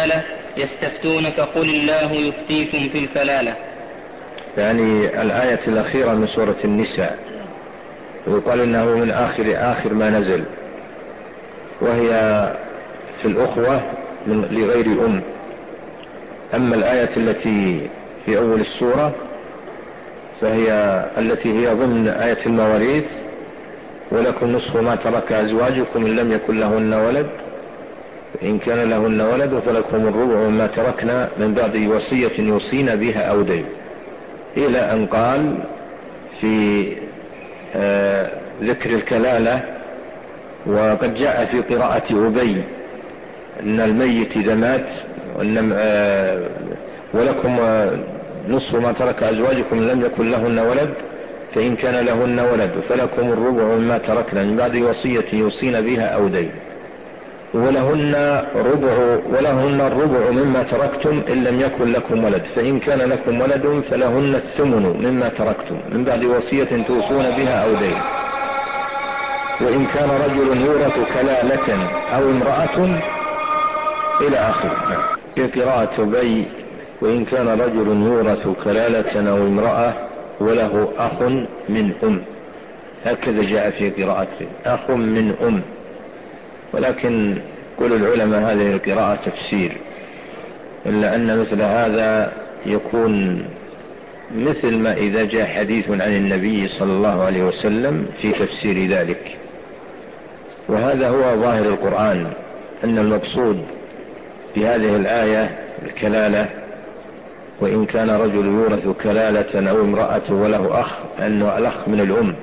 يستفتونك قل الله يفتيكم في الكلالة.
يعني الآية الأخيرة من سورة النساء، ويقال إنه من آخر آخر ما نزل، وهي في الأخوة من لغير أم. أما الآية التي في أول السورة فهي التي هي ضمن آية المواريث: ولكم نصف ما ترك أزواجكم إن لم يكن لهن ولد إن كان لهن ولد فلكم الربع مما تركنا من بعد وصية يوصين بها أو دين، إلى أن قال في آه ذكر الكلالة: وقد جاء في قراءة أبي أن الميت إذا مات آه ولكم نصف ما ترك أزواجكم إن لم يكن لهن ولد فإن كان لهن ولد فلكم الربع مما تركنا من بعد وصية يوصين بها أو دين، ولهن ربع ولهن الربع مما تركتم إن لم يكن لكم ولد فإن كان لكم ولد فلهن الثمن مما تركتم من بعد وصية توصون بها أو دين، وإن كان رجل يورث كلالة أو امرأة إلى آخره. في قراءة بي: وإن كان رجل يورث كلالة أو امرأة وله أخ من أم، هكذا جاء في قراءته: أخ من أم. ولكن كل العلماء هذه القراءة تفسير، إلا أن مثل هذا يكون مثل ما إذا جاء حديث عن النبي صلى الله عليه وسلم في تفسير ذلك. وهذا هو ظاهر القرآن، أن المقصود بهذه الآية الكلالة: وإن كان رجل يورث كلالة أو امرأة وله أخ، أنه الأخ من الأم،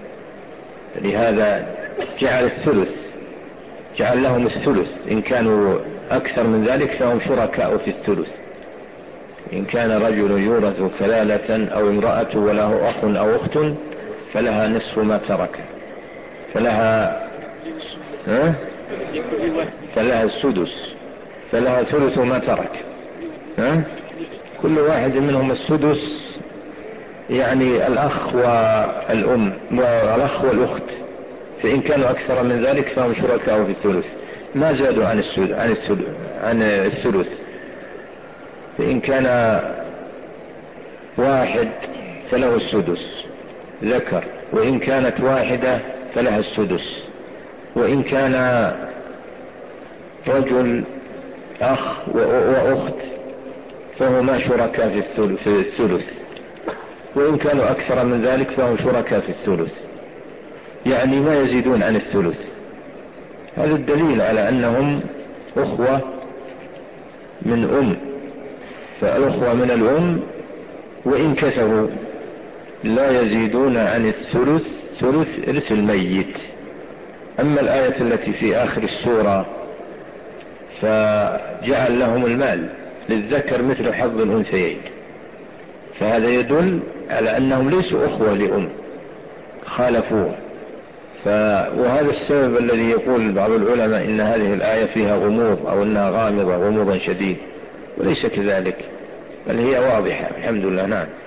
لهذا جعل الثلث جعل لهم الثلث، إن كانوا أكثر من ذلك فهم شركاء في الثلث. إن كان رجل يورث كلالة أو امرأة وله أخ أو أخت فلها نصف ما ترك، فلها ها؟ فلها السدس، فلها ثلث ما ترك. ها؟ كل واحد منهم السدس، يعني الأخ والأم والأخ والأخت، فإن كانوا أكثر من ذلك فهم شركاء في الثلث، ما زادوا عن الثلث عن الثلث عن الثلث. فإن كان واحد فله السدس ذكر، وإن كانت واحدة فلها السدس، وإن كان رجل أخ وأخت فهما شركاء في الثلث، وإن كانوا أكثر من ذلك فهم شركاء في الثلث، يعني ما يزيدون عن الثلث. هذا الدليل على أنهم أخوة من أم، فالأخوة من الأم وإن كثروا لا يزيدون عن الثلث، ثلث إرث الميت. أما الآية التي في آخر السورة فجعل لهم المال للذكر مثل حظ الأنثيين، فهذا يدل على أنهم ليسوا أخوة لأم، خالفوه. ف... وهذا السبب الذي يقول بعض العلماء إن هذه الآية فيها غموض أو أنها غامضة غموضا شديد، وليس كذلك، بل هي واضحة الحمد لله. نعم.